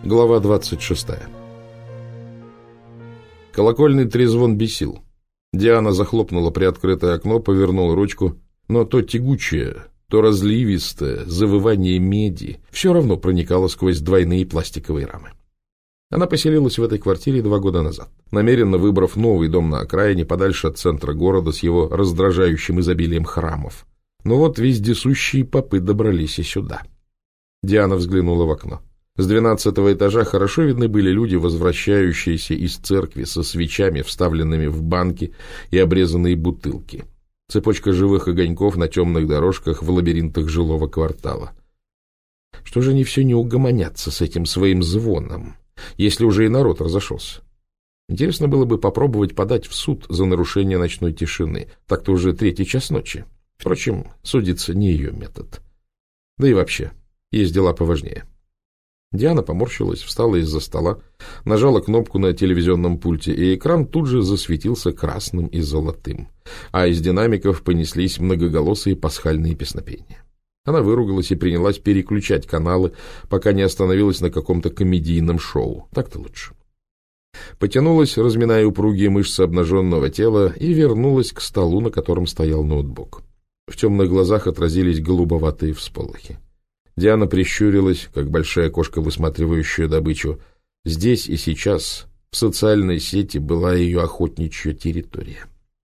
Глава 26. Колокольный трезвон бесил. Диана захлопнула приоткрытое окно, повернула ручку, но то тягучее, то разливистое завывание меди все равно проникало сквозь двойные пластиковые рамы. Она поселилась в этой квартире 2 года назад, намеренно выбрав новый дом на окраине, подальше от центра города с его раздражающим изобилием храмов. Но вот вездесущие попы добрались и сюда. Диана взглянула в окно. С 12-го этажа хорошо видны были люди, возвращающиеся из церкви со свечами, вставленными в банки и обрезанные бутылки. Цепочка живых огоньков на темных дорожках в лабиринтах жилого квартала. Что же они все не угомонятся с этим своим звоном, если уже и народ разошелся? Интересно было бы попробовать подать в суд за нарушение ночной тишины. Так-то уже 3-й час ночи. Впрочем, судиться не ее метод. Да и вообще, есть дела поважнее. Диана поморщилась, встала из-за стола, нажала кнопку на телевизионном пульте, и экран тут же засветился красным и золотым, а из динамиков понеслись многоголосые пасхальные песнопения. Она выругалась и принялась переключать каналы, пока не остановилась на каком-то комедийном шоу. Так-то лучше. Потянулась, разминая упругие мышцы обнаженного тела, и вернулась к столу, на котором стоял ноутбук. В темных глазах отразились голубоватые всполохи. Диана прищурилась, как большая кошка, высматривающая добычу. Здесь и сейчас, в социальной сети, была ее охотничья территория.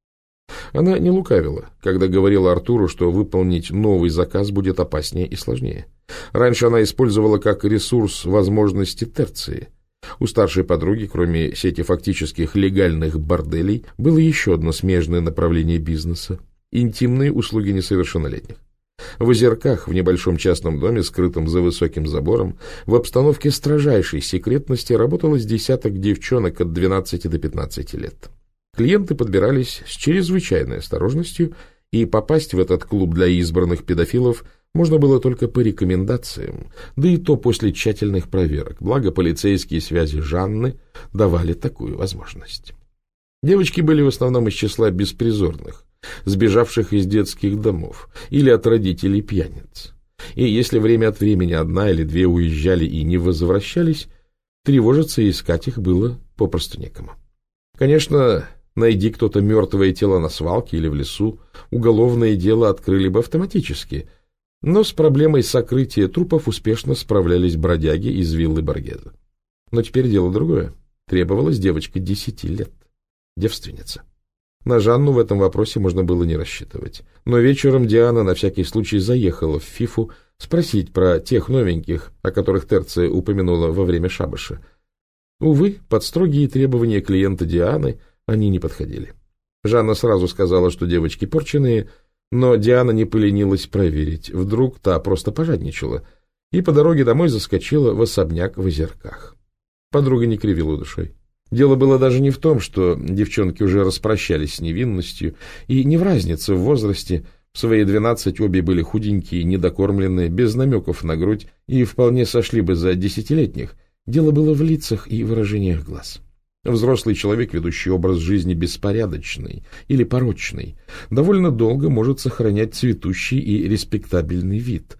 Она не лукавила, когда говорила Артуру, что выполнить новый заказ будет опаснее и сложнее. Раньше она использовала как ресурс возможности терции. У старшей подруги, кроме сети фактических легальных борделей, было еще одно смежное направление бизнеса – интимные услуги несовершеннолетних. В Озерках, в небольшом частном доме, скрытом за высоким забором, в обстановке строжайшей секретности работало с десяток девчонок от 12 до 15 лет. Клиенты подбирались с чрезвычайной осторожностью, и попасть в этот клуб для избранных педофилов можно было только по рекомендациям, да и то после тщательных проверок, благо полицейские связи Жанны давали такую возможность. Девочки были в основном из числа беспризорных, сбежавших из детских домов или от родителей пьяниц. И если время от времени 1 или 2 уезжали и не возвращались, тревожиться и искать их было попросту некому. Конечно, найди кто-то мертвое тело на свалке или в лесу, уголовное дело открыли бы автоматически, но с проблемой сокрытия трупов успешно справлялись бродяги из виллы Боргезе. Но теперь дело другое. Требовалась девочка 10 лет, девственница. На Жанну в этом вопросе можно было не рассчитывать. Но вечером Диана на всякий случай заехала в Фифу спросить про тех новеньких, о которых Терция упомянула во время шабаша. Увы, под строгие требования клиента Дианы они не подходили. Жанна сразу сказала, что девочки порченые, но Диана не поленилась проверить. Вдруг та просто пожадничала, и по дороге домой заскочила в особняк в Озерках. Подруга не кривила душой. Дело было даже не в том, что девчонки уже распрощались с невинностью, и не в разнице в возрасте. В свои 12 обе были худенькие, недокормленные, без намеков на грудь, и вполне сошли бы за 10-летних. Дело было в лицах и выражениях глаз. Взрослый человек, ведущий образ жизни беспорядочный или порочный, довольно долго может сохранять цветущий и респектабельный вид.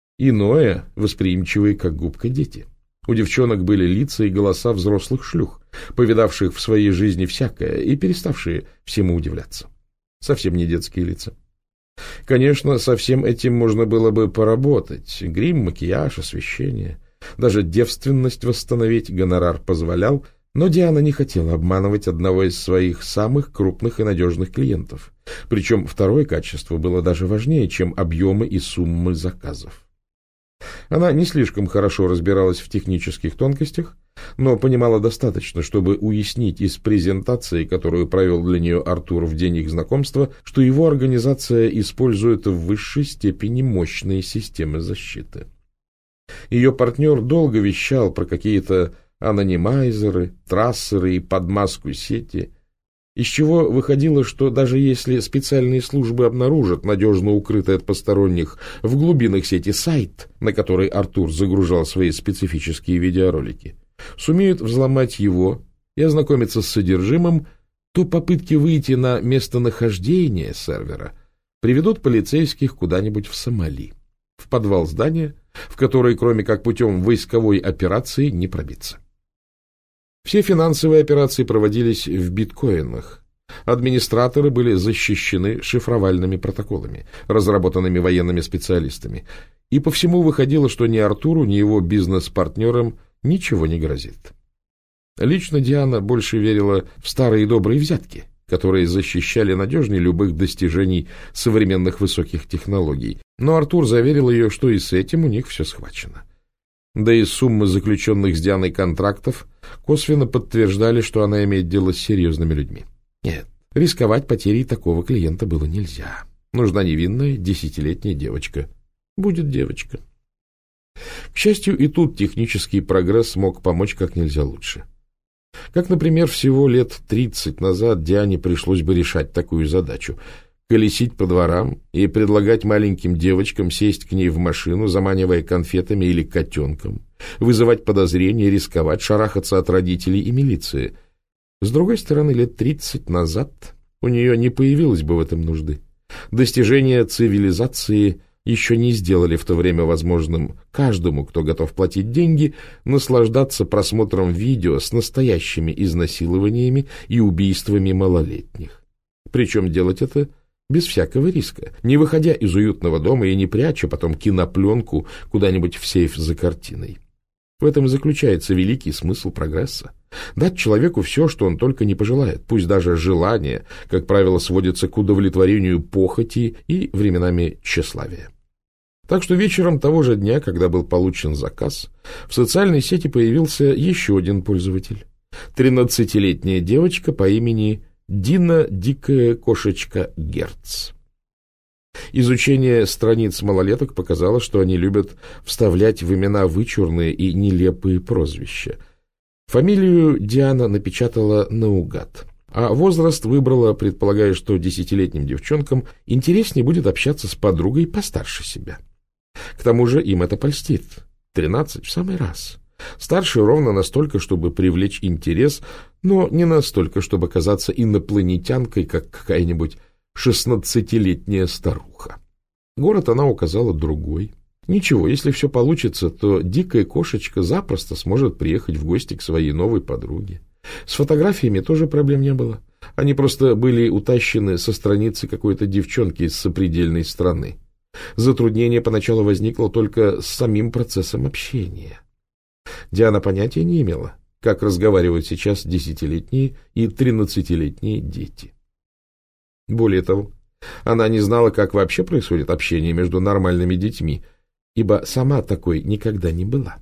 Иное — восприимчивые, как губка, дети. У девчонок были лица и голоса взрослых шлюх, повидавших в своей жизни всякое и переставшие всему удивляться. Совсем не детские лица. Конечно, со всем этим можно было бы поработать. Грим, макияж, освещение. Даже девственность восстановить гонорар позволял, но Диана не хотела обманывать одного из своих самых крупных и надежных клиентов. Причем второе качество было даже важнее, чем объемы и суммы заказов. Она не слишком хорошо разбиралась в технических тонкостях, но понимала достаточно, чтобы уяснить из презентации, которую провел для нее Артур в день их знакомства, что его организация использует в высшей степени мощные системы защиты. Ее партнер долго вещал про какие-то анонимайзеры, трассеры и подмазку сети, из чего выходило, что даже если специальные службы обнаружат надежно укрытый от посторонних в глубинах сети сайт, на который Артур загружал свои специфические видеоролики, сумеют взломать его и ознакомиться с содержимым, то попытки выйти на местонахождение сервера приведут полицейских куда-нибудь в Сомали, в подвал здания, в которой, кроме как путем войсковой операции, не пробиться. Все финансовые операции проводились в биткоинах. Администраторы были защищены шифровальными протоколами, разработанными военными специалистами. И по всему выходило, что ни Артуру, ни его бизнес-партнерам ничего не грозит. Лично Диана больше верила в старые добрые взятки, которые защищали надежнее любых достижений современных высоких технологий. Но Артур заверил ее, что и с этим у них все схвачено. Да и суммы заключенных с Дианой контрактов косвенно подтверждали, что она имеет дело с серьезными людьми. Нет, рисковать потерей такого клиента было нельзя. Нужна невинная 10-летняя девочка. Будет девочка. К счастью, и тут технический прогресс мог помочь как нельзя лучше. Как, например, всего лет 30 назад Диане пришлось бы решать такую задачу — колесить по дворам и предлагать маленьким девочкам сесть к ней в машину, заманивая конфетами или котенком, вызывать подозрения, рисковать, шарахаться от родителей и милиции. С другой стороны, лет 30 назад у нее не появилось бы в этом нужды. Достижения цивилизации еще не сделали в то время возможным каждому, кто готов платить деньги, наслаждаться просмотром видео с настоящими изнасилованиями и убийствами малолетних. Причем делать это без всякого риска, не выходя из уютного дома и не пряча потом кинопленку куда-нибудь в сейф за картиной. В этом и заключается великий смысл прогресса. Дать человеку все, что он только не пожелает, пусть даже желание, как правило, сводится к удовлетворению похоти и временами тщеславия. Так что вечером того же дня, когда был получен заказ, в социальной сети появился еще один пользователь. 13-летняя девочка по имени Дина Дикая Кошечка Герц. Изучение страниц малолеток показало, что они любят вставлять в имена вычурные и нелепые прозвища. Фамилию Диана напечатала наугад, а возраст выбрала, предполагая, что 10-летним девчонкам интереснее будет общаться с подругой постарше себя. К тому же им это польстит. 13 в самый раз. Старше ровно настолько, чтобы привлечь интерес, но не настолько, чтобы казаться инопланетянкой, как какая-нибудь 16-летняя старуха. Город она указала другой. Ничего, если все получится, то дикая кошечка запросто сможет приехать в гости к своей новой подруге. С фотографиями тоже проблем не было. Они просто были утащены со страницы какой-то девчонки из сопредельной страны. Затруднение поначалу возникло только с самим процессом общения. Диана понятия не имела, как разговаривают сейчас 10-летние и 13-летние дети. Более того, она не знала, как вообще происходит общение между нормальными детьми, ибо сама такой никогда не была.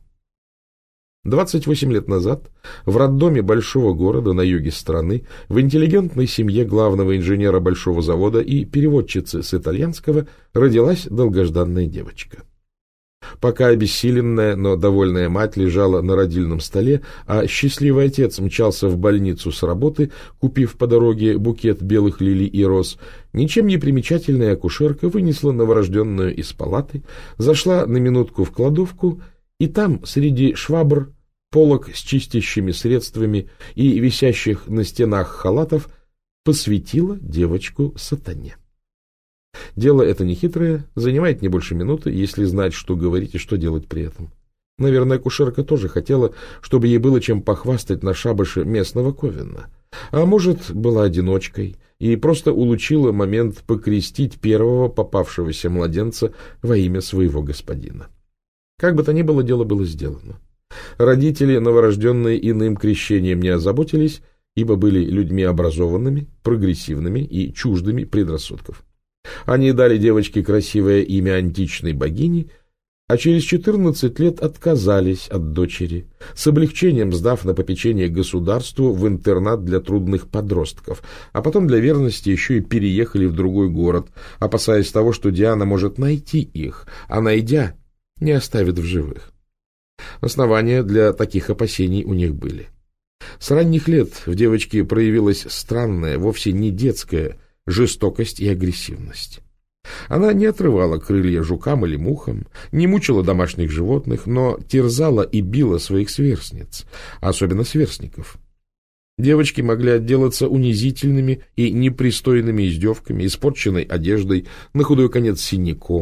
28 лет назад в роддоме большого города на юге страны, в интеллигентной семье главного инженера большого завода и переводчицы с итальянского, родилась долгожданная девочка. Пока обессиленная, но довольная мать лежала на родильном столе, а счастливый отец мчался в больницу с работы, купив по дороге букет белых лилий и роз, ничем не примечательная акушерка вынесла новорожденную из палаты, зашла на минутку в кладовку, и там, среди швабр, полок с чистящими средствами и висящих на стенах халатов, посвятила девочку сатане. Дело это нехитрое, занимает не больше минуты, если знать, что говорить и что делать при этом. Наверное, акушерка тоже хотела, чтобы ей было чем похвастать на шабаше местного ковена. А может, была одиночкой и просто улучила момент покрестить первого попавшегося младенца во имя своего господина. Как бы то ни было, дело было сделано. Родители, новорожденные иным крещением, не озаботились, ибо были людьми образованными, прогрессивными и чуждыми предрассудков. Они дали девочке красивое имя античной богини, а через 14 лет отказались от дочери, с облегчением сдав на попечение государству в интернат для трудных подростков, а потом для верности еще и переехали в другой город, опасаясь того, что Диана может найти их, а найдя, не оставит в живых. Основания для таких опасений у них были. С ранних лет в девочке проявилась странная, вовсе не детская жестокость и агрессивность. Она не отрывала крылья жукам или мухам, не мучила домашних животных, но терзала и била своих сверстниц, особенно сверстников. Девочки могли отделаться унизительными и непристойными издевками, испорченной одеждой, на худой конец синяком.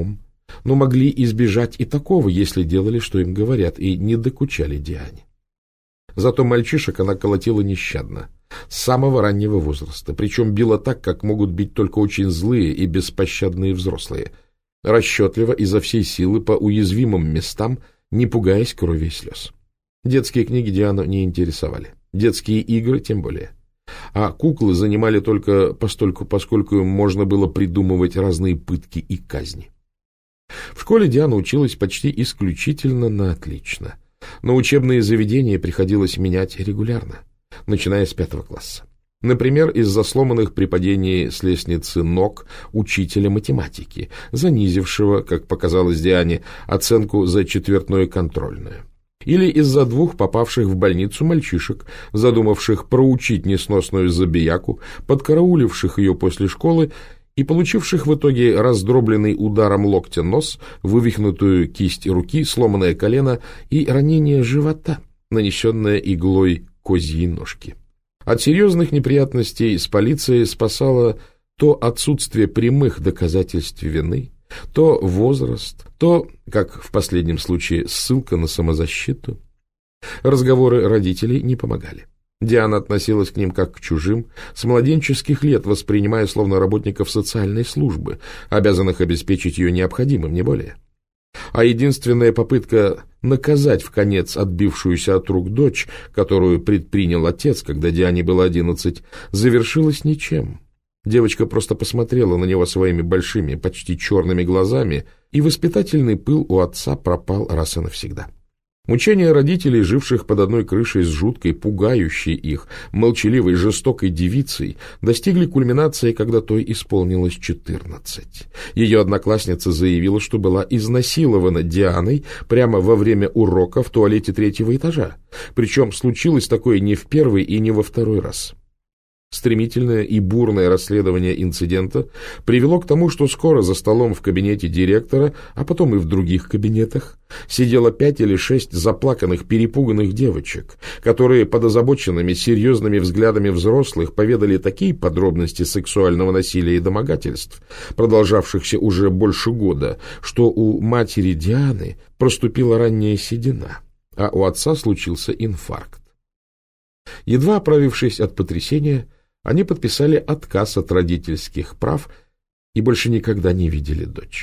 но могли избежать и такого, если делали, что им говорят, и не докучали Диане. Зато мальчишек она колотила нещадно, с самого раннего возраста, причем била так, как могут бить только очень злые и беспощадные взрослые, расчетливо изо всей силы по уязвимым местам, не пугаясь крови и слез. Детские книги Диану не интересовали, детские игры тем более. А куклы занимали только постольку, поскольку им можно было придумывать разные пытки и казни. В школе Диана училась почти исключительно на отлично, но учебные заведения приходилось менять регулярно, начиная с 5 класса. Например, из-за сломанных при падении с лестницы ног учителя математики, занизившего, как показалось Диане, оценку за четвертную контрольную. Или из-за 2 попавших в больницу мальчишек, задумавших проучить несносную забияку, подкарауливших ее после школы и получивших в итоге раздробленный ударом локтя нос, вывихнутую кисть руки, сломанное колено и ранение живота, нанесенное иглой козьей ножки. От серьезных неприятностей с полицией спасало то отсутствие прямых доказательств вины, то возраст, то, как в последнем случае, ссылка на самозащиту. Разговоры родителей не помогали. Диана относилась к ним как к чужим, с младенческих лет воспринимая словно работников социальной службы, обязанных обеспечить ее необходимым, не более. А единственная попытка наказать вконец отбившуюся от рук дочь, которую предпринял отец, когда Диане было 11, завершилась ничем. Девочка просто посмотрела на него своими большими, почти черными глазами, и воспитательный пыл у отца пропал раз и навсегда. Мучения родителей, живших под одной крышей с жуткой, пугающей их, молчаливой, жестокой девицей, достигли кульминации, когда той исполнилось 14. Ее одноклассница заявила, что была изнасилована Дианой прямо во время урока в туалете 3-го этажа. Причем случилось такое не в первый и не во второй раз. Стремительное и бурное расследование инцидента привело к тому, что скоро за столом в кабинете директора, а потом и в других кабинетах, сидело 5 или 6 заплаканных, перепуганных девочек, которые под озабоченными, серьезными взглядами взрослых поведали такие подробности сексуального насилия и домогательств, продолжавшихся уже больше года, что у матери Дианы проступила ранняя седина, а у отца случился инфаркт. Едва оправившись от потрясения, они подписали отказ от родительских прав и больше никогда не видели дочь.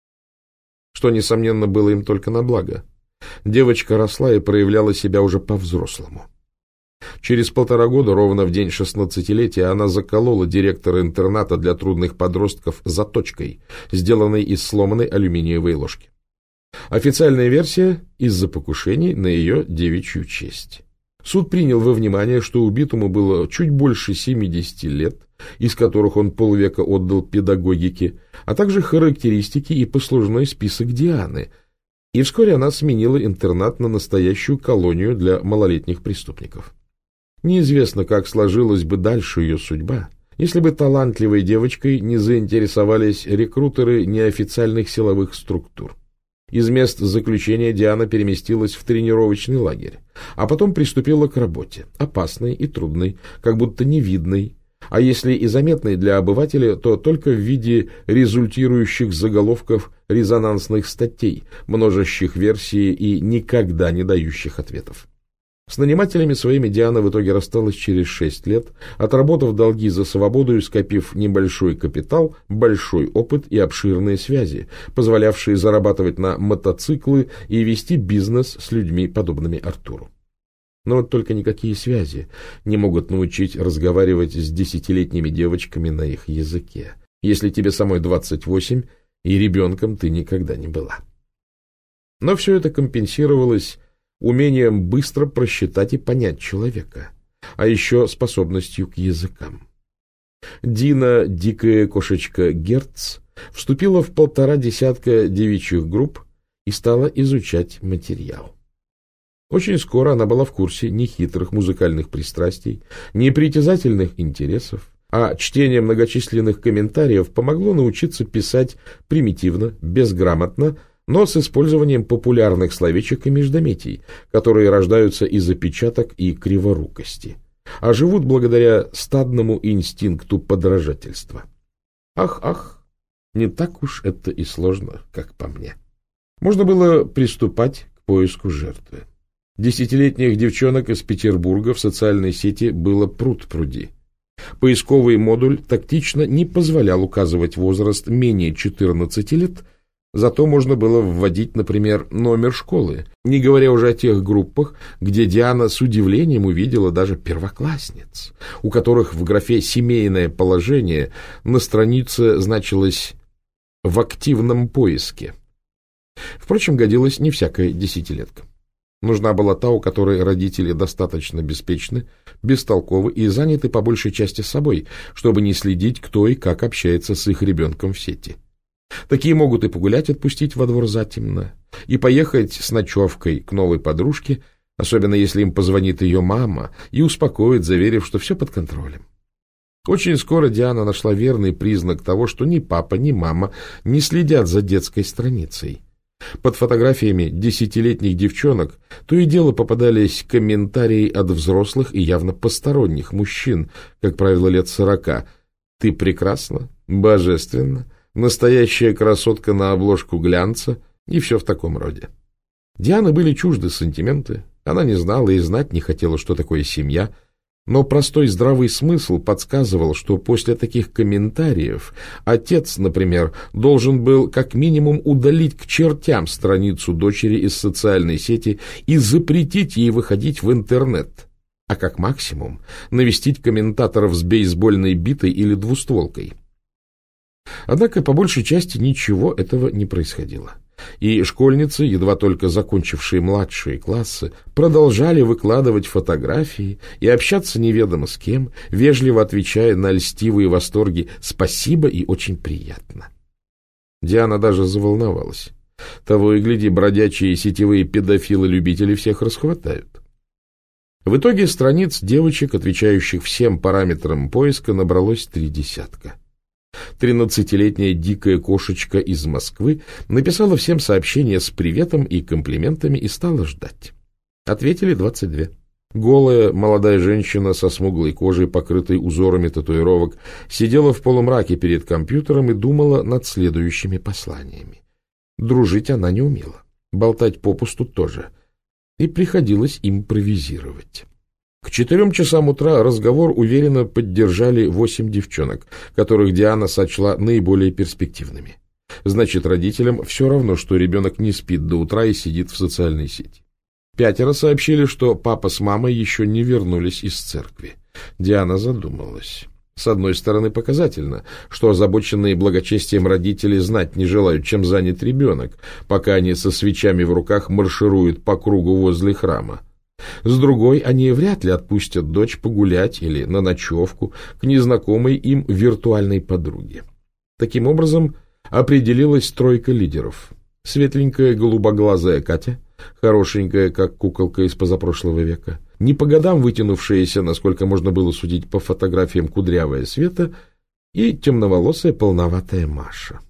Что, несомненно, было им только на благо. Девочка росла и проявляла себя уже по-взрослому. Через 1,5 года, ровно в день 16-летия, она заколола директора интерната для трудных подростков заточкой, сделанной из сломанной алюминиевой ложки. Официальная версия – из-за покушений на ее девичью честь. Суд принял во внимание, что убитому было чуть больше 70 лет, из которых он полвека отдал педагогике, а также характеристики и послужной список Дианы, и вскоре она сменила интернат на настоящую колонию для малолетних преступников. Неизвестно, как сложилась бы дальше ее судьба, если бы талантливой девочкой не заинтересовались рекрутеры неофициальных силовых структур. Из мест заключения Диана переместилась в тренировочный лагерь, а потом приступила к работе, опасной и трудной, как будто невидной, а если и заметной для обывателя, то только в виде результирующих заголовков резонансных статей, множащих версии и никогда не дающих ответов. С нанимателями своими Диана в итоге рассталась через 6 лет, отработав долги за свободу и скопив небольшой капитал, большой опыт и обширные связи, позволявшие зарабатывать на мотоциклы и вести бизнес с людьми, подобными Артуру. Но вот только никакие связи не могут научить разговаривать с 10-летними девочками на их языке, если тебе самой 28 и ребенком ты никогда не была. Но все это компенсировалось умением быстро просчитать и понять человека, а еще способностью к языкам. Дина, дикая кошечка Герц, вступила в 1,5 десятка девичьих групп и стала изучать материал. Очень скоро она была в курсе ни хитрых музыкальных пристрастий, ни притязательных интересов, а чтение многочисленных комментариев помогло научиться писать примитивно, безграмотно, но с использованием популярных словечек и междометий, которые рождаются из опечаток и криворукости, а живут благодаря стадному инстинкту подражательства. Ах, Не так уж это и сложно, как по мне. Можно было приступать к поиску жертвы. 10-летних девчонок из Петербурга в социальной сети было пруд-пруди. Поисковый модуль тактично не позволял указывать возраст менее 14 лет, зато можно было вводить, например, номер школы, не говоря уже о тех группах, где Диана с удивлением увидела даже первоклассниц, у которых в графе «семейное положение» на странице значилось «в активном поиске». Впрочем, годилась не всякая десятилетка. Нужна была та, у которой родители достаточно беспечны, бестолковы и заняты по большей части собой, чтобы не следить, кто и как общается с их ребенком в сети. Такие могут и погулять отпустить во двор затемно, и поехать с ночевкой к новой подружке, особенно если им позвонит ее мама и успокоит, заверив, что все под контролем. Очень скоро Диана нашла верный признак того, что ни папа, ни мама не следят за детской страницей. Под фотографиями 10-летних девчонок то и дело попадались комментарии от взрослых и явно посторонних мужчин, как правило, лет 40. «Ты прекрасна, божественна, настоящая красотка на обложку глянца» и все в таком роде. Дианы были чужды сантименты, она не знала и знать не хотела, что такое семья, но простой здравый смысл подсказывал, что после таких комментариев отец, например, должен был как минимум удалить к чертям страницу дочери из социальной сети и запретить ей выходить в интернет, а как максимум навестить комментаторов с бейсбольной битой или двустволкой. Однако по большей части ничего этого не происходило. И школьницы, едва только закончившие младшие классы, продолжали выкладывать фотографии и общаться неведомо с кем, вежливо отвечая на льстивые восторги «спасибо» и «очень приятно». Диана даже заволновалась. Того и гляди, бродячие сетевые педофилы-любители всех расхватают. В итоге страниц девочек, отвечающих всем параметрам поиска, набралось 3 десятка. 13-летняя дикая кошечка из Москвы написала всем сообщение с приветом и комплиментами и стала ждать. Ответили 22. Голая молодая женщина со смуглой кожей, покрытой узорами татуировок, сидела в полумраке перед компьютером и думала над следующими посланиями. Дружить она не умела, болтать попусту тоже, и приходилось импровизировать. К 4 часам утра разговор уверенно поддержали 8 девчонок, которых Диана сочла наиболее перспективными. Значит, родителям все равно, что ребенок не спит до утра и сидит в социальной сети. 5 сообщили, что папа с мамой еще не вернулись из церкви. Диана задумалась. С одной стороны, показательно, что озабоченные благочестием родители знать не желают, чем занят ребенок, пока они со свечами в руках маршируют по кругу возле храма. С другой, они вряд ли отпустят дочь погулять или на ночевку к незнакомой им виртуальной подруге. Таким образом, определилась 3 лидеров. Светленькая голубоглазая Катя, хорошенькая, как куколка из позапрошлого века, не по годам вытянувшаяся, насколько можно было судить по фотографиям, кудрявая Света и темноволосая полноватая Маша.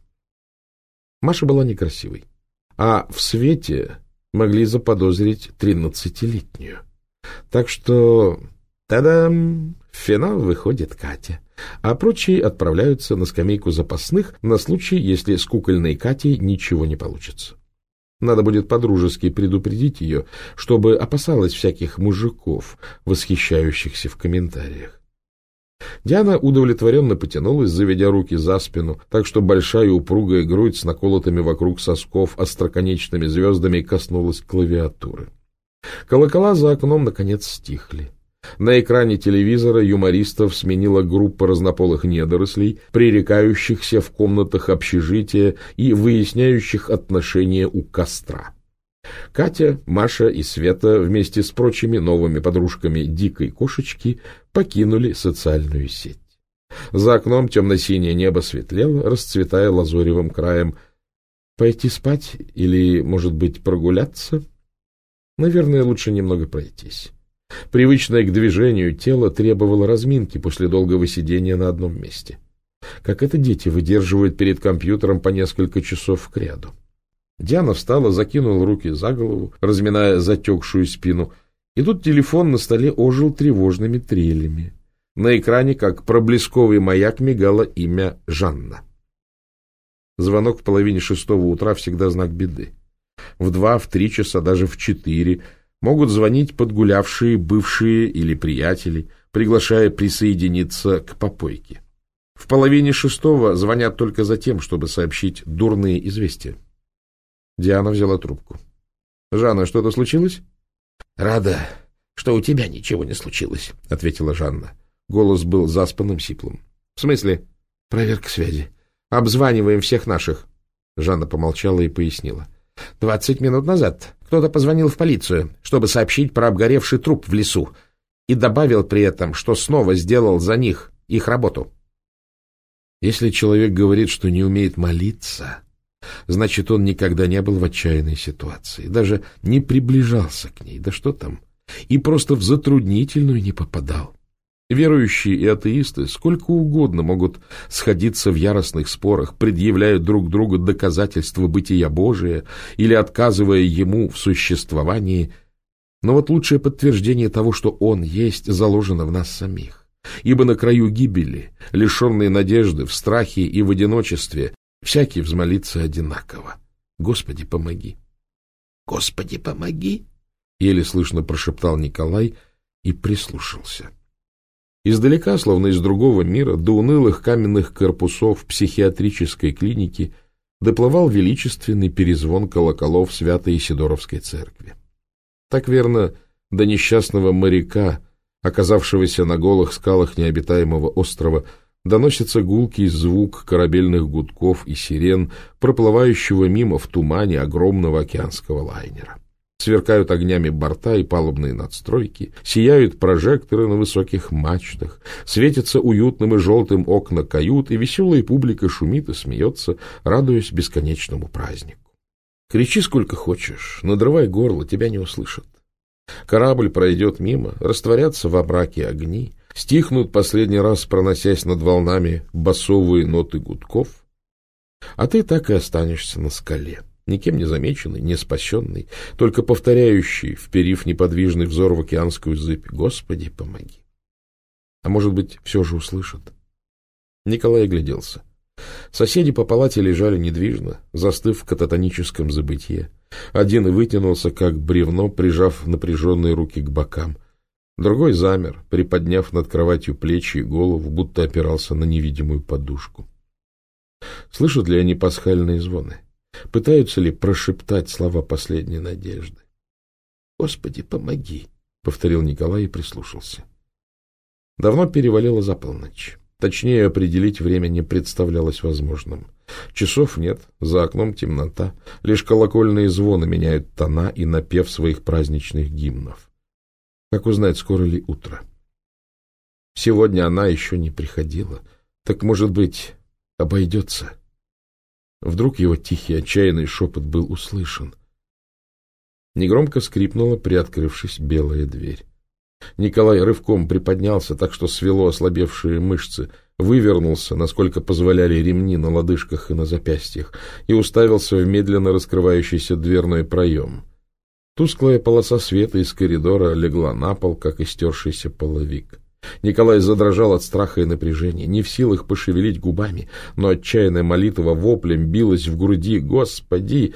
Маша была некрасивой, а в Свете могли заподозрить 13-летнюю. Так что, та-дам, в финал выходит Катя, а прочие отправляются на скамейку запасных на случай, если с кукольной Катей ничего не получится. Надо будет по-дружески предупредить ее, чтобы опасалась всяких мужиков, восхищающихся в комментариях. Диана удовлетворенно потянулась, заведя руки за спину, так что большая упругая грудь с наколотыми вокруг сосков остроконечными звездами коснулась клавиатуры. Колокола за окном, наконец, стихли. На экране телевизора юмористов сменила группа разнополых недорослей, пререкающихся в комнатах общежития и выясняющих отношения у костра. Катя, Маша и Света вместе с прочими новыми подружками дикой кошечки покинули социальную сеть. За окном темно-синее небо светлело, расцветая лазоревым краем. Пойти спать или, может быть, прогуляться? Наверное, лучше немного пройтись. Привычное к движению тело требовало разминки после долгого сидения на одном месте. Как это дети выдерживают перед компьютером по несколько часов кряду. Диана встала, закинула руки за голову, разминая затекшую спину, и тут телефон на столе ожил тревожными трелями. На экране, как проблесковый маяк, мигало имя Жанна. Звонок в половине 6 утра всегда знак беды. В 2, в 3 часа, даже в 4 могут звонить подгулявшие бывшие или приятели, приглашая присоединиться к попойке. В половине 6 звонят только за тем, чтобы сообщить дурные известия. Диана взяла трубку. — Жанна, что-то случилось? — Рада, что у тебя ничего не случилось, — ответила Жанна. Голос был заспанным, сиплым. — В смысле? — Проверка связи. Обзваниваем всех наших. Жанна помолчала и пояснила. 20 минут назад кто-то позвонил в полицию, чтобы сообщить про обгоревший труп в лесу, и добавил при этом, что снова сделал за них их работу. Если человек говорит, что не умеет молиться, значит, он никогда не был в отчаянной ситуации, даже не приближался к ней, да что там, и просто в затруднительную не попадал. Верующие и атеисты сколько угодно могут сходиться в яростных спорах, предъявляя друг другу доказательства бытия Божия или отказывая ему в существовании, но вот лучшее подтверждение того, что Он есть, заложено в нас самих. Ибо на краю гибели, лишенные надежды, в страхе и в одиночестве, всякий взмолится одинаково. Господи, помоги! Господи, помоги! Еле слышно прошептал Николай и прислушался. Издалека, словно из другого мира, до унылых каменных корпусов психиатрической клиники доплывал величественный перезвон колоколов Свято-Исидоровской церкви. Так верно, до несчастного моряка, оказавшегося на голых скалах необитаемого острова, доносится гулкий звук корабельных гудков и сирен, проплывающего мимо в тумане огромного океанского лайнера. Сверкают огнями борта и палубные надстройки, сияют прожекторы на высоких мачтах, светятся уютным и желтым окна кают, и веселая публика шумит и смеется, радуясь бесконечному празднику. Кричи сколько хочешь, надрывай горло, тебя не услышат. Корабль пройдет мимо, растворятся во мраке огни, стихнут последний раз, проносясь над волнами басовые ноты гудков, а ты так и останешься на скале. Никем не замеченный, не спасенный, только повторяющий, вперив неподвижный взор в океанскую зыбь: «Господи, помоги!» А может быть, все же услышат? Николай огляделся. Соседи по палате лежали недвижно, застыв в кататоническом забытье. Один вытянулся, как бревно, прижав напряженные руки к бокам. Другой замер, приподняв над кроватью плечи и голову, будто опирался на невидимую подушку. Слышат ли они пасхальные звоны? Пытаются ли прошептать слова последней надежды? «Господи, помоги!» — повторил Николай и прислушался. Давно перевалило за полночь. Точнее, определить время не представлялось возможным. Часов нет, за окном темнота, лишь колокольные звоны меняют тона и напев своих праздничных гимнов. Как узнать, скоро ли утро? Сегодня она еще не приходила. Так, может быть, обойдется? Вдруг его тихий, отчаянный шепот был услышан. Негромко скрипнула, приоткрывшись, белая дверь. Николай рывком приподнялся, так что свело ослабевшие мышцы, вывернулся, насколько позволяли ремни на лодыжках и на запястьях, и уставился в медленно раскрывающийся дверной проем. Тусклая полоса света из коридора легла на пол, как истершийся половик. Николай задрожал от страха и напряжения, не в силах пошевелить губами, но отчаянная молитва воплем билась в груди: «Господи!»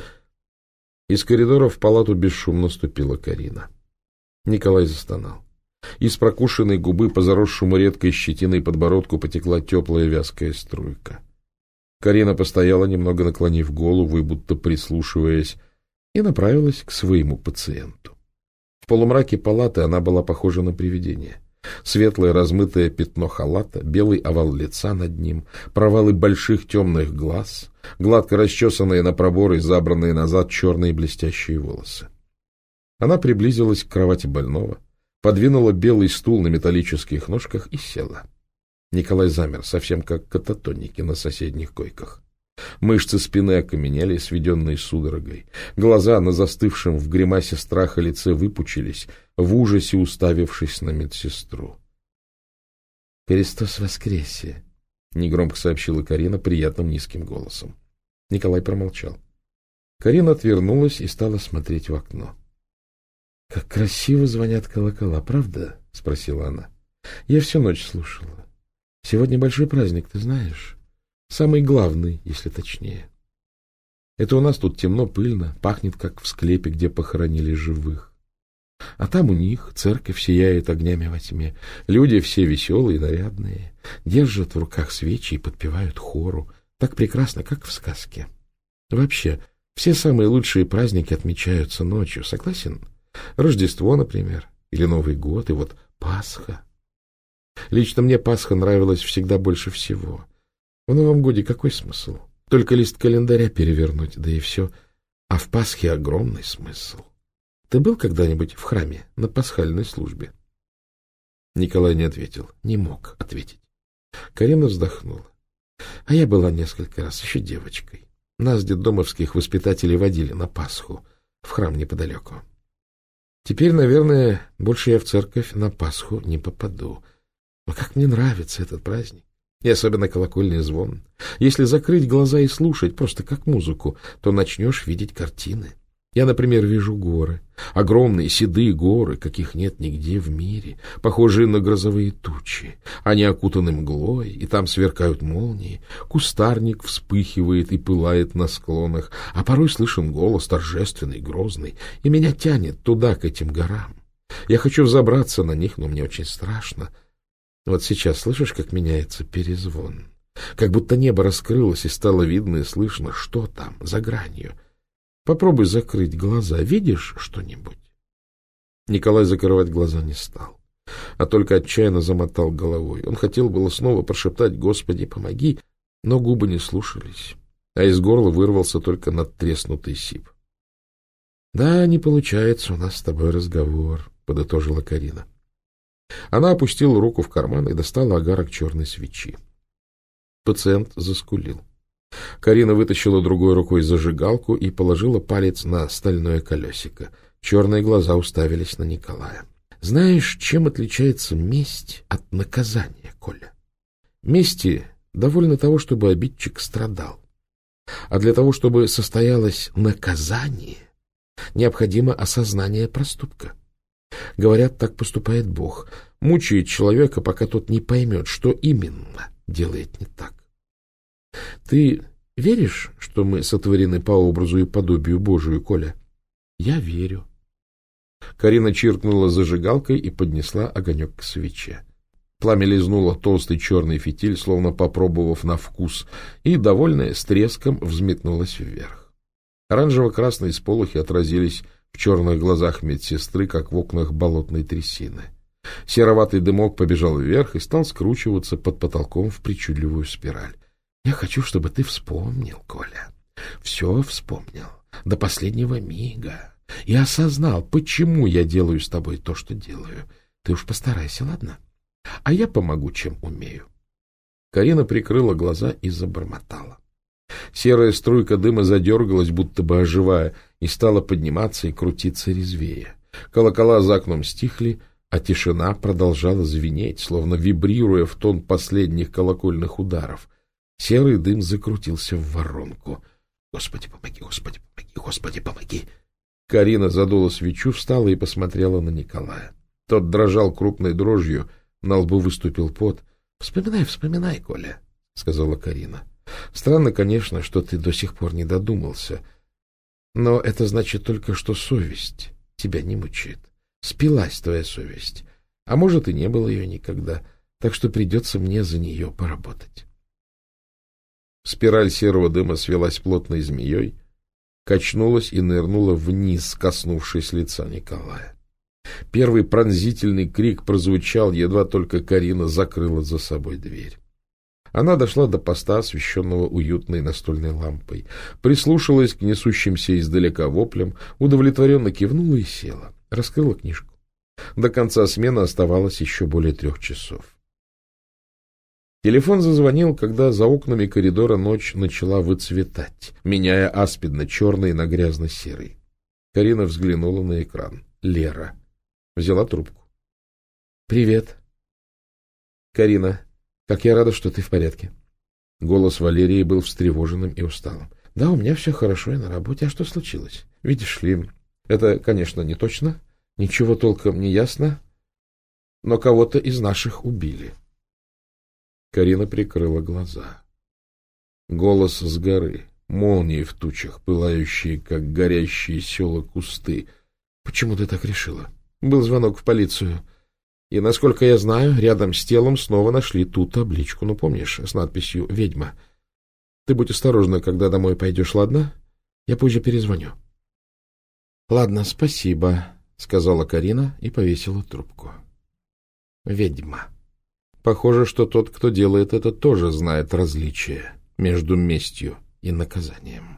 Из коридора в палату бесшумно ступила Карина. Николай застонал. Из прокушенной губы по заросшему редкой щетиной подбородку потекла теплая вязкая струйка. Карина постояла, немного наклонив голову и будто прислушиваясь, и направилась к своему пациенту. В полумраке палаты она была похожа на привидение. Светлое размытое пятно халата, белый овал лица над ним, провалы больших темных глаз, гладко расчесанные на проборы, забранные назад черные блестящие волосы. Она приблизилась к кровати больного, подвинула белый стул на металлических ножках и села. Николай замер, совсем как кататоники на соседних койках. Мышцы спины окаменели, сведенные судорогой. Глаза на застывшем в гримасе страха лице выпучились, в ужасе уставившись на медсестру. — Христос воскресе! — негромко сообщила Карина приятным низким голосом. Николай промолчал. Карина отвернулась и стала смотреть в окно. — Как красиво звонят колокола, правда? — спросила она. — Я всю ночь слушала. Сегодня большой праздник, ты знаешь? Самый главный, если точнее. Это у нас тут темно, пыльно, пахнет, как в склепе, где похоронили живых. А там у них церковь сияет огнями во тьме. Люди все веселые, нарядные, держат в руках свечи и подпевают хору. Так прекрасно, как в сказке. Вообще, все самые лучшие праздники отмечаются ночью, согласен? Рождество, например, или Новый год, и вот Пасха. Лично мне Пасха нравилась всегда больше всего. В Новом годе какой смысл? Только лист календаря перевернуть, да и все. А в Пасхе огромный смысл. Ты был когда-нибудь в храме на пасхальной службе? Николай не ответил, не мог ответить. Карина вздохнула. А я была несколько раз, еще девочкой. Нас, детдомовских воспитателей, водили на Пасху в храм неподалеку. Теперь, наверное, больше я в церковь на Пасху не попаду. Но как мне нравится этот праздник. И особенно колокольный звон. Если закрыть глаза и слушать, просто как музыку, то начнешь видеть картины. Я, например, вижу горы. Огромные седые горы, каких нет нигде в мире, похожие на грозовые тучи. Они окутаны мглой, и там сверкают молнии. Кустарник вспыхивает и пылает на склонах, а порой слышен голос торжественный, грозный, и меня тянет туда, к этим горам. Я хочу взобраться на них, но мне очень страшно. Вот сейчас слышишь, как меняется перезвон? Как будто небо раскрылось, и стало видно и слышно, что там, за гранью. Попробуй закрыть глаза. Видишь что-нибудь? Николай закрывать глаза не стал, а только отчаянно замотал головой. Он хотел было снова прошептать «Господи, помоги!», но губы не слушались, а из горла вырвался только надтреснутый сип. — Да, не получается у нас с тобой разговор, — подытожила Карина. Она опустила руку в карман и достала огарок черной свечи. Пациент заскулил. Карина вытащила другой рукой зажигалку и положила палец на стальное колесико. Черные глаза уставились на Николая. — Знаешь, чем отличается месть от наказания, Коля? Мести довольно того, чтобы обидчик страдал. А для того, чтобы состоялось наказание, необходимо осознание проступка. Говорят, так поступает Бог. Мучает человека, пока тот не поймет, что именно делает не так. Ты веришь, что мы сотворены по образу и подобию Божию, Коля? Я верю. Карина чиркнула зажигалкой и поднесла огонек к свече. Пламя лизнуло толстый черный фитиль, словно попробовав на вкус, и, довольная, с треском взметнулась вверх. Оранжево-красные сполохи отразились в черных глазах медсестры, как в окнах болотной трясины. Сероватый дымок побежал вверх и стал скручиваться под потолком в причудливую спираль. Я хочу, чтобы ты вспомнил, Коля. Все вспомнил. До последнего мига. И осознал, почему я делаю с тобой то, что делаю. Ты уж постарайся, ладно? А я помогу, чем умею. Карина прикрыла глаза и забормотала. Серая струйка дыма задергалась, будто бы оживая, и стала подниматься и крутиться резвее. Колокола за окном стихли, а тишина продолжала звенеть, словно вибрируя в тон последних колокольных ударов. Серый дым закрутился в воронку. «Господи, помоги! Господи, помоги! Господи, помоги!» Карина задула свечу, встала и посмотрела на Николая. Тот дрожал крупной дрожью, на лбу выступил пот. — Вспоминай, вспоминай, Коля, — сказала Карина. — Странно, конечно, что ты до сих пор не додумался. Но это значит только, что совесть тебя не мучает. Спилась твоя совесть. А может, и не было ее никогда, так что придется мне за нее поработать. Спираль серого дыма свелась плотной змеей, качнулась и нырнула вниз, коснувшись лица Николая. Первый пронзительный крик прозвучал, едва только Карина закрыла за собой дверь. Она дошла до поста, освещенного уютной настольной лампой, прислушалась к несущимся издалека воплям, удовлетворенно кивнула и села, раскрыла книжку. До конца смены оставалось еще более 3 часов. Телефон зазвонил, когда за окнами коридора ночь начала выцветать, меняя аспидно-черный на грязно-серый. Карина взглянула на экран. Лера. Взяла трубку. — Привет. — Карина, как я рада, что ты в порядке. Голос Валерии был встревоженным и усталым. — Да, у меня все хорошо и на работе. А что случилось? Видишь ли, это, конечно, не точно, ничего толком не ясно, но кого-то из наших убили. Карина прикрыла глаза. Голос с горы, молнии в тучах, пылающие, как горящие села кусты. — Почему ты так решила? Был звонок в полицию. И, насколько я знаю, рядом с телом снова нашли ту табличку, ну, помнишь, с надписью «Ведьма». Ты будь осторожна, когда домой пойдешь, ладно? Я позже перезвоню. — Ладно, спасибо, — сказала Карина и повесила трубку. Ведьма. Похоже, что тот, кто делает это, тоже знает различие между местью и наказанием.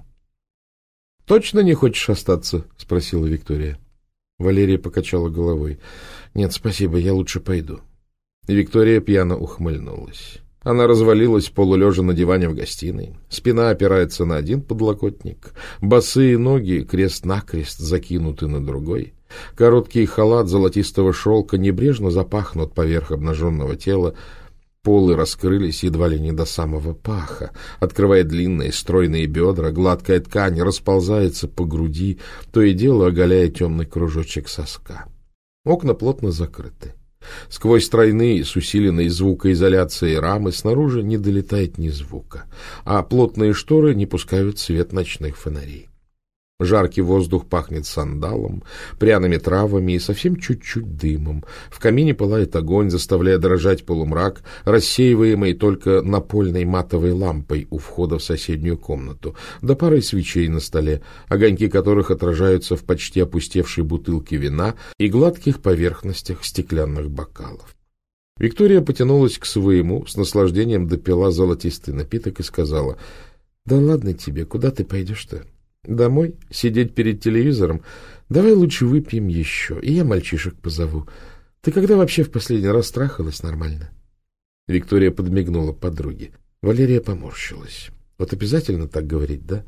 — Точно не хочешь остаться? — спросила Виктория. Валерия покачала головой. — Нет, спасибо, я лучше пойду. Виктория пьяно ухмыльнулась. Она развалилась полулежа на диване в гостиной. Спина опирается на один подлокотник. Босые ноги крест-накрест закинуты на другой. Короткий халат золотистого шелка небрежно запахнут поверх обнаженного тела. Полы раскрылись едва ли не до самого паха, открывая длинные стройные бедра. Гладкая ткань расползается по груди, то и дело оголяя темный кружочек соска. Окна плотно закрыты. Сквозь тройные с усиленной звукоизоляцией рамы снаружи не долетает ни звука, а плотные шторы не пускают свет ночных фонарей. Жаркий воздух пахнет сандалом, пряными травами и совсем чуть-чуть дымом. В камине пылает огонь, заставляя дрожать полумрак, рассеиваемый только напольной матовой лампой у входа в соседнюю комнату, да парой свечей на столе, огоньки которых отражаются в почти опустевшей бутылке вина и гладких поверхностях стеклянных бокалов. Виктория потянулась к своему, с наслаждением допила золотистый напиток и сказала: — Да ладно тебе, куда ты пойдешь-то? Домой? Сидеть перед телевизором? Давай лучше выпьем еще, и я мальчишек позову. Ты когда вообще в последний раз трахалась нормально? Виктория подмигнула подруге. Валерия поморщилась. Вот обязательно так говорить, да?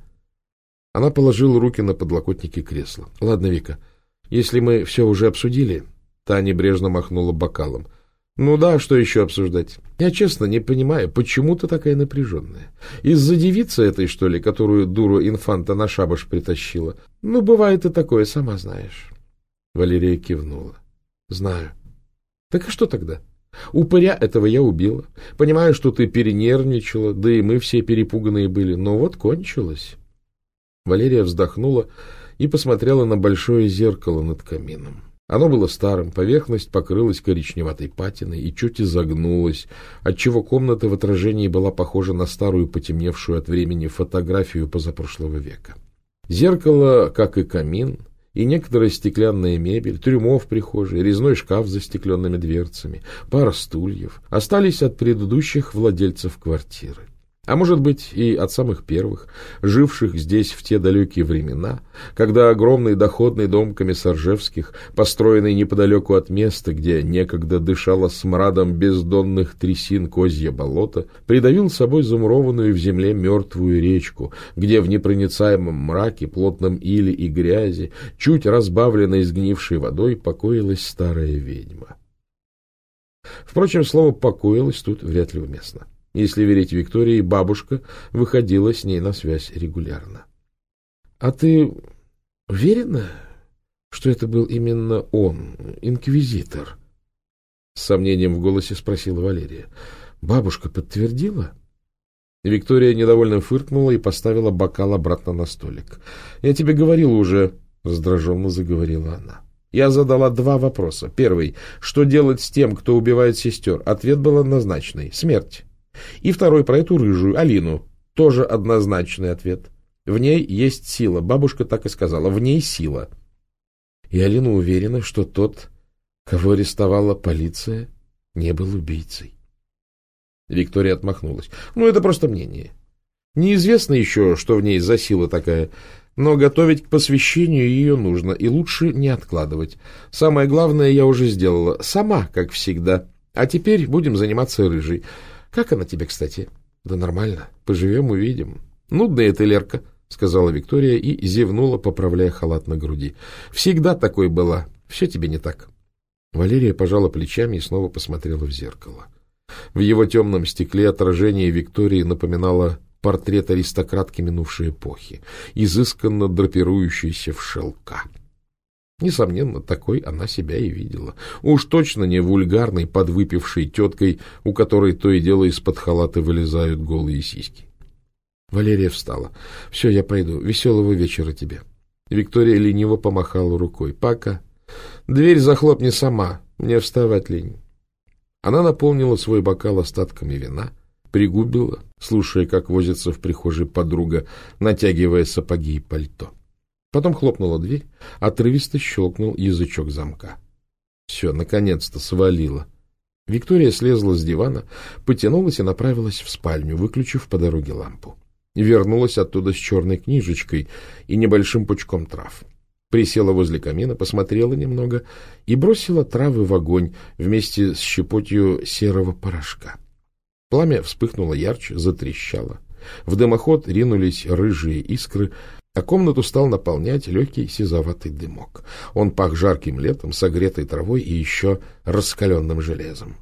Она положила руки на подлокотники кресла. Ладно, Вика, если мы все уже обсудили... Та небрежно махнула бокалом. Ну да, что еще обсуждать? Я честно не понимаю, почему ты такая напряженная? Из-за девицы этой, что ли, которую дуру инфанта на шабаш притащила? Ну, бывает и такое, сама знаешь. Валерия кивнула. Знаю. Так и что тогда? Упыря этого я убила. Понимаю, что ты перенервничала, да и мы все перепуганные были, но вот кончилось. Валерия вздохнула и посмотрела на большое зеркало над камином. Оно было старым, поверхность покрылась коричневатой патиной и чуть изогнулась, отчего комната в отражении была похожа на старую потемневшую от времени фотографию позапрошлого века. Зеркало, как и камин, и некоторая стеклянная мебель, трюмо в прихожей, резной шкаф с застекленными дверцами, пара стульев остались от предыдущих владельцев квартиры. А может быть, и от самых первых, живших здесь в те далекие времена, когда огромный доходный дом Комиссаржевских, построенный неподалеку от места, где некогда дышало смрадом бездонных трясин козье болото, придавил собой замурованную в земле мертвую речку, где в непроницаемом мраке, плотном иле и грязи, чуть разбавленной сгнившей водой, покоилась старая ведьма. Впрочем, слово «покоилась» тут вряд ли уместно. Если верить Виктории, бабушка выходила с ней на связь регулярно. — А ты уверена, что это был именно он, инквизитор? — с сомнением в голосе спросила Валерия. — Бабушка подтвердила? Виктория недовольно фыркнула и поставила бокал обратно на столик. — Я тебе говорила уже, — раздраженно заговорила она. Я задала 2 вопроса. Первый — что делать с тем, кто убивает сестер? Ответ был однозначный — смерть. И второй про эту рыжую, Алину. Тоже однозначный ответ. В ней есть сила. Бабушка так и сказала. В ней сила. И Алина уверена, что тот, кого арестовала полиция, не был убийцей. Виктория отмахнулась. Ну, это просто мнение. Неизвестно еще, что в ней за сила такая, но готовить к посвящению ее нужно, и лучше не откладывать. Самое главное я уже сделала. Сама, как всегда. А теперь будем заниматься рыжей. Как она тебе, кстати? Да нормально. Поживем, увидим. Нудная ты, Лерка, сказала Виктория и зевнула, поправляя халат на груди. Всегда такой была. Все тебе не так. Валерия пожала плечами и снова посмотрела в зеркало. В его темном стекле отражение Виктории напоминало портрет аристократки минувшей эпохи, изысканно драпирующейся в шелка. Несомненно, такой она себя и видела. Уж точно не вульгарной, подвыпившей теткой, у которой то и дело из-под халата вылезают голые сиськи. Валерия встала. — Все, я пойду. Веселого вечера тебе. Виктория лениво помахала рукой. — Пока. Дверь захлопни сама. Мне вставать лень. Она наполнила свой бокал остатками вина, пригубила, слушая, как возится в прихожей подруга, натягивая сапоги и пальто. Потом хлопнула дверь, отрывисто щелкнул язычок замка. Все, наконец-то свалила. Виктория слезла с дивана, потянулась и направилась в спальню, выключив по дороге лампу. Вернулась оттуда с черной книжечкой и небольшим пучком трав. Присела возле камина, посмотрела немного и бросила травы в огонь вместе с щепотью серого порошка. Пламя вспыхнуло ярче, затрещало. В дымоход ринулись рыжие искры, а комнату стал наполнять легкий сизоватый дымок. Он пах жарким летом, согретой травой и еще раскаленным железом.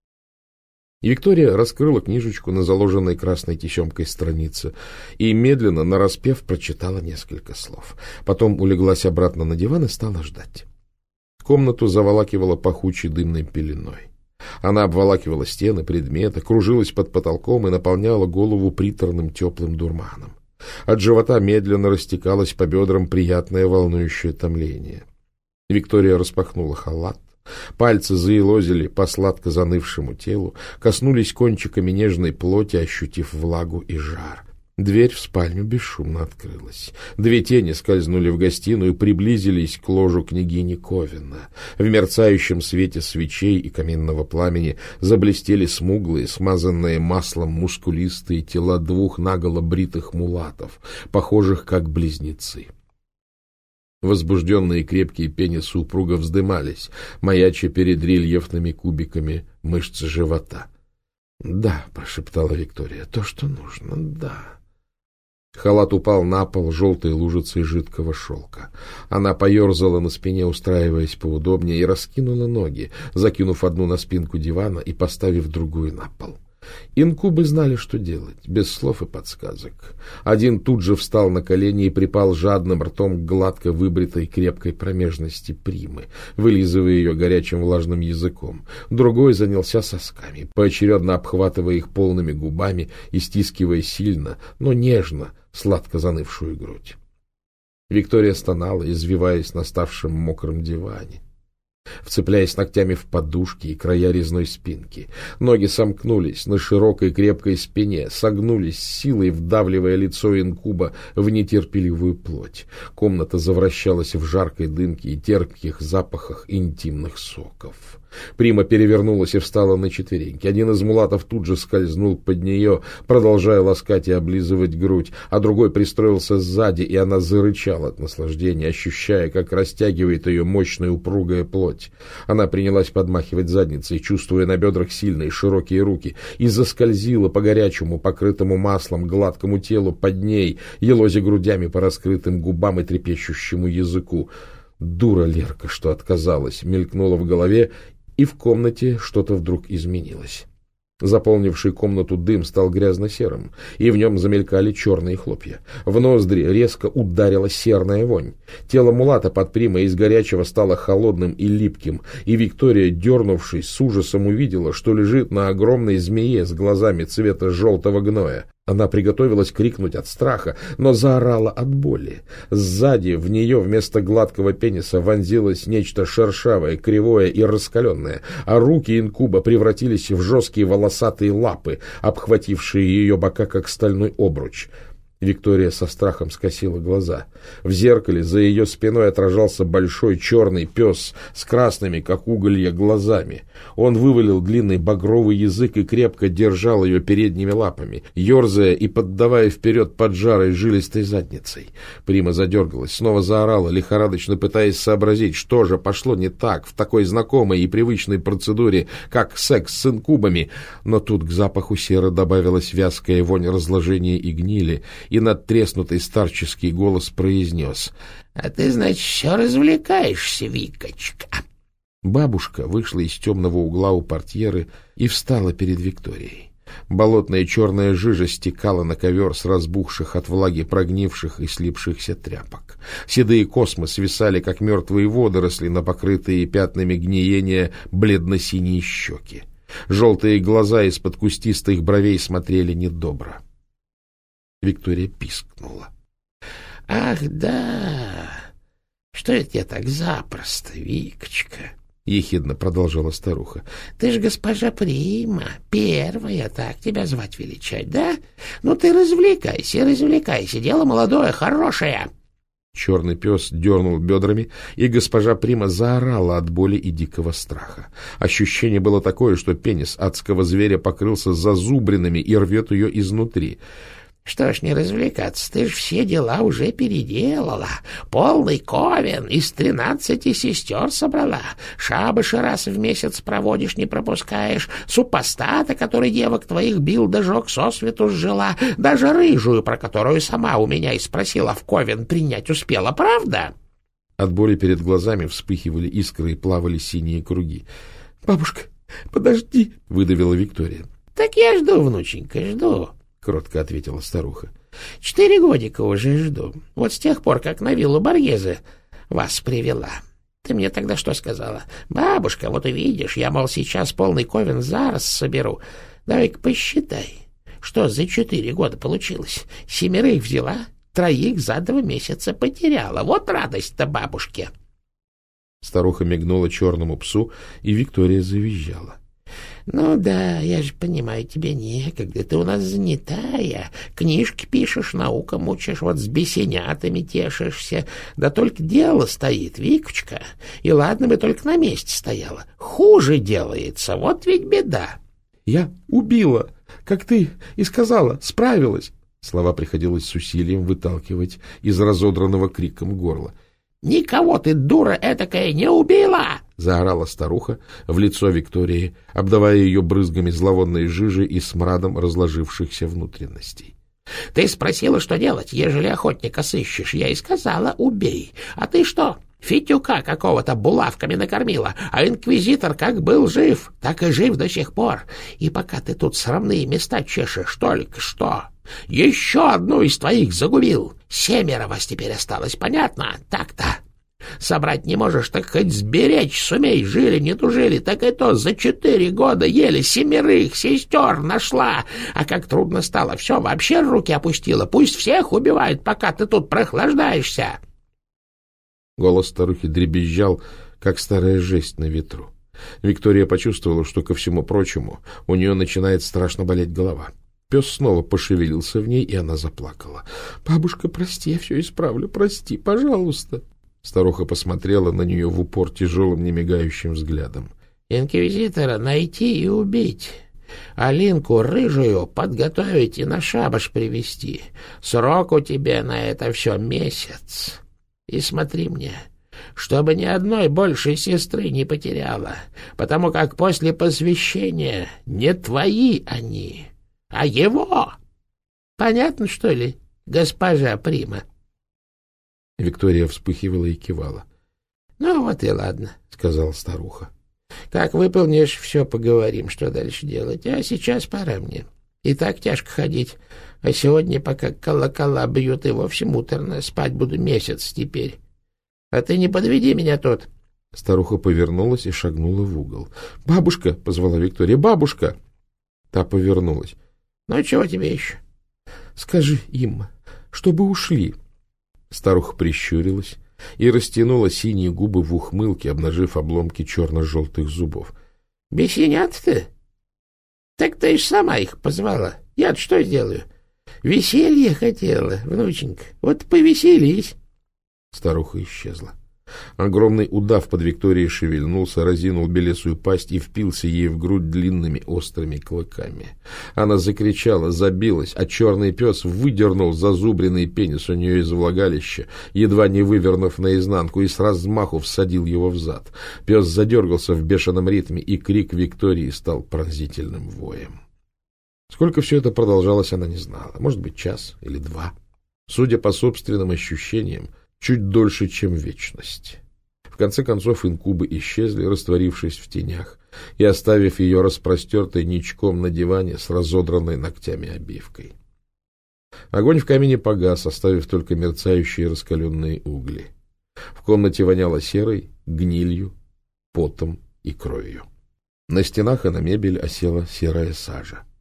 Виктория раскрыла книжечку на заложенной красной тесемкой странице и медленно, нараспев, прочитала несколько слов. Потом улеглась обратно на диван и стала ждать. Комнату заволакивала пахучей дымной пеленой. Она обволакивала стены, предметы, кружилась под потолком и наполняла голову приторным теплым дурманом. От живота медленно растекалось по бедрам приятное волнующее томление. Виктория распахнула халат. Пальцы заелозили по сладко занывшему телу, коснулись кончиками нежной плоти, ощутив влагу и жар. Дверь в спальню бесшумно открылась. Две тени скользнули в гостиную и приблизились к ложу княгини Ковина. В мерцающем свете свечей и каминного пламени заблестели смуглые, смазанные маслом мускулистые тела двух наголо бритых мулатов, похожих как близнецы. Возбужденные крепкие пени супруга вздымались, маяча перед рельефными кубиками мышц живота. — Да, — прошептала Виктория, — то, что нужно, да. Халат упал на пол желтой лужицей жидкого шелка. Она поерзала на спине, устраиваясь поудобнее, и раскинула ноги, закинув одну на спинку дивана и поставив другую на пол. Инкубы знали, что делать, без слов и подсказок. Один тут же встал на колени и припал жадным ртом к гладко выбритой крепкой промежности Примы, вылизывая ее горячим влажным языком. Другой занялся сосками, поочередно обхватывая их полными губами и стискивая сильно, но нежно сладко занывшую грудь. Виктория стонала, извиваясь на ставшем мокром диване, вцепляясь ногтями в подушки и края резной спинки. Ноги сомкнулись на широкой крепкой спине, согнулись с силой, вдавливая лицо инкуба в нетерпеливую плоть. Комната завращалась в жаркой дымке и терпких запахах интимных соков. Прима перевернулась и встала на четвереньки. Один из мулатов тут же скользнул под нее, продолжая ласкать и облизывать грудь, а другой пристроился сзади, и она зарычала от наслаждения, ощущая, как растягивает ее мощная упругая плоть. Она принялась подмахивать задницей, чувствуя на бедрах сильные широкие руки, и заскользила по горячему, покрытому маслом, гладкому телу под ней, елозя грудями по раскрытым губам и трепещущему языку. «Дура Лерка, что отказалась!» — мелькнула в голове, и в комнате что-то вдруг изменилось. Заполнивший комнату дым стал грязно-серым, и в нем замелькали черные хлопья. В ноздри резко ударила серная вонь. Тело мулата под Примой из горячего стало холодным и липким, и Виктория, дернувшись, с ужасом увидела, что лежит на огромной змее с глазами цвета желтого гноя. Она приготовилась крикнуть от страха, но заорала от боли. Сзади в нее вместо гладкого пениса вонзилось нечто шершавое, кривое и раскаленное, а руки инкуба превратились в жесткие волосатые лапы, обхватившие ее бока, как стальной обруч. Виктория со страхом скосила глаза. В зеркале за ее спиной отражался большой черный пес с красными, как уголья, глазами. Он вывалил длинный багровый язык и крепко держал ее передними лапами, ерзая и поддавая вперед поджарой жилистой задницей. Прима задергалась, снова заорала, лихорадочно пытаясь сообразить, что же пошло не так в такой знакомой и привычной процедуре, как секс с инкубами. Но тут к запаху серы добавилась вязкая вонь разложения и гнили, и надтреснутый старческий голос произнес: — А ты, значит, все развлекаешься, Викочка? Бабушка вышла из темного угла у портьеры и встала перед Викторией. Болотная черная жижа стекала на ковер с разбухших от влаги прогнивших и слипшихся тряпок. Седые космы свисали, как мертвые водоросли, на покрытые пятнами гниения бледно-синие щеки. Желтые глаза из-под кустистых бровей смотрели недобро. Виктория пискнула. — Ах, да! Что это я так запросто, Викочка? — ехидно продолжала старуха. — Ты ж госпожа Прима, первая, так тебя звать величать, да? Ну ты развлекайся, дело молодое, хорошее. Черный пес дернул бедрами, и госпожа Прима заорала от боли и дикого страха. Ощущение было такое, что пенис адского зверя покрылся зазубринами и рвет ее изнутри. — Что ж не развлекаться, ты ж все дела уже переделала. Полный ковен из 13 сестер собрала. Шабаши раз в месяц проводишь, не пропускаешь. Супостата, который девок твоих бил да жег сосвету сжила. Даже рыжую, про которую сама у меня и спросила, в ковен принять успела, правда? От боли перед глазами вспыхивали искры и плавали синие круги. — Бабушка, подожди, — выдавила Виктория. — Так я жду, внученька, жду. — кротко ответила старуха. — 4 годика уже жду. Вот с тех пор, как на виллу Боргезе вас привела. Ты мне тогда что сказала? Бабушка, вот увидишь, я, мол, сейчас полный ковен зараз соберу. Давай-ка посчитай, что за 4 года получилось. 7 взяла, 3 за 2 месяца потеряла. Вот радость-то бабушке. Старуха мигнула черному псу, и Виктория завизжала. — Ну да, я же понимаю, тебе некогда, ты у нас занятая, книжки пишешь, наукам учишь, вот с бесенятами тешишься, да только дело стоит, Викочка, и ладно бы только на месте стояла, хуже делается, вот ведь беда. — Я убила, как ты и сказала, справилась. Слова приходилось с усилием выталкивать из разодранного криком горла. — Никого ты, дура этакая, не убила! — заорала старуха в лицо Виктории, обдавая ее брызгами зловонной жижи и смрадом разложившихся внутренностей. — Ты спросила, что делать, ежели охотника сыщешь. Я и сказала, убей. А ты что, Фитюка какого-то булавками накормила, а инквизитор как был жив, так и жив до сих пор. И пока ты тут срамные места чешешь, только что... Еще одну из твоих загубил. 7 вас теперь осталось, понятно? Так-то. Собрать не можешь, так хоть сберечь сумей. Жили, не тужили, так и то за 4 года еле 7 сестер нашла. А как трудно стало, все, вообще руки опустила. Пусть всех убивают, пока ты тут прохлаждаешься. Голос старухи дребезжал, как старая жесть на ветру. Виктория почувствовала, что, ко всему прочему, у нее начинает страшно болеть голова. Пес снова пошевелился в ней, и она заплакала. — Бабушка, прости, я все исправлю, прости, пожалуйста. Старуха посмотрела на нее в упор тяжелым, немигающим взглядом. — Инквизитора найти и убить. Алинку рыжую подготовить и на шабаш привести. Срок у тебя на это все месяц. И смотри мне, чтобы ни одной большей сестры не потеряла, потому как после посвящения не твои они, а его. Понятно, что ли, госпожа Прима? Виктория вспыхивала и кивала. — Ну вот и ладно, — сказала старуха. — Как выполнишь, все поговорим, что дальше делать. А сейчас пора мне. И так тяжко ходить. А сегодня, пока колокола бьют, и вовсе муторно. Спать буду месяц теперь. А ты не подведи меня тут. Старуха повернулась и шагнула в угол. — Бабушка! — позвала Виктория. — Бабушка! Та повернулась. — Ну, чего тебе еще? — Скажи им, чтобы ушли. Старуха прищурилась и растянула синие губы в ухмылке, обнажив обломки черно-желтых зубов. — Бесенят-то? Так ты ж сама их позвала. Я-то что сделаю? Веселье хотела, внученька. Вот повеселись. Старуха исчезла. Огромный удав под Викторией шевельнулся, разинул белесую пасть и впился ей в грудь длинными острыми клыками. Она закричала, забилась, а черный пес выдернул зазубренный пенис у нее из влагалища, едва не вывернув наизнанку, и с размаху всадил его в зад. Пес задергался в бешеном ритме, и крик Виктории стал пронзительным воем. Сколько все это продолжалось, она не знала. Может быть, час или 2. Судя по собственным ощущениям, чуть дольше, чем вечность. В конце концов инкубы исчезли, растворившись в тенях и оставив ее распростертой ничком на диване с разодранной ногтями обивкой. Огонь в камине погас, оставив только мерцающие раскаленные угли. В комнате воняло серой, гнилью, потом и кровью. На стенах и на мебель осела серая сажа.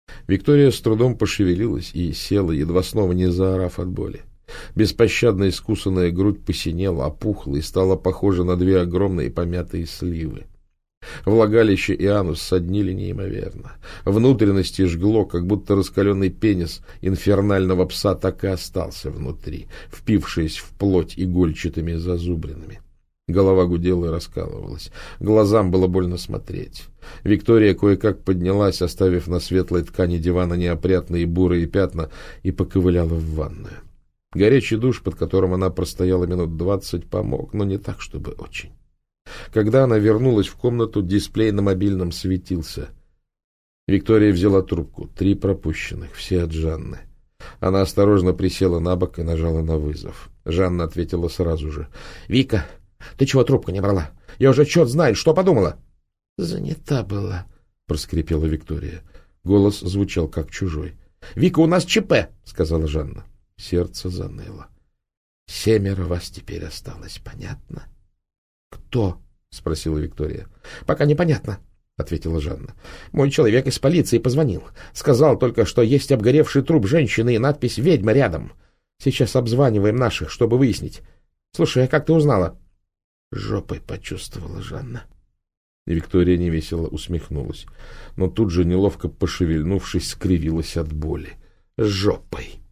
Виктория с трудом пошевелилась и села, едва снова не заорав от боли. Беспощадно искусанная грудь посинела, опухла и стала похожа на две огромные помятые сливы. Влагалище и анус соднили неимоверно. Внутренности жгло, как будто раскаленный пенис инфернального пса так и остался внутри, впившись в плоть игольчатыми зазубринами. Голова гудела и раскалывалась. Глазам было больно смотреть. Виктория кое-как поднялась, оставив на светлой ткани дивана неопрятные бурые пятна, и поковыляла в ванную. Горячий душ, под которым она простояла минут 20, помог, но не так, чтобы очень. Когда она вернулась в комнату, дисплей на мобильном светился. Виктория взяла трубку. 3 пропущенных, все от Жанны. Она осторожно присела на бок и нажала на вызов. Жанна ответила сразу же. — Вика, ты чего трубку не брала? Я уже черт знает, что подумала. — Занята была, — проскрипела Виктория. Голос звучал как чужой. — Вика, у нас ЧП, — сказала Жанна. Сердце заныло. 7 вас теперь осталось, понятно? — Кто? — спросила Виктория. — Пока непонятно, — ответила Жанна. — Мой человек из полиции позвонил. Сказал только, что есть обгоревший труп женщины и надпись «Ведьма» рядом. Сейчас обзваниваем наших, чтобы выяснить. Слушай, а как ты узнала? Жопой почувствовала Жанна. И Виктория невесело усмехнулась, но тут же, неловко пошевельнувшись, скривилась от боли. Жопой.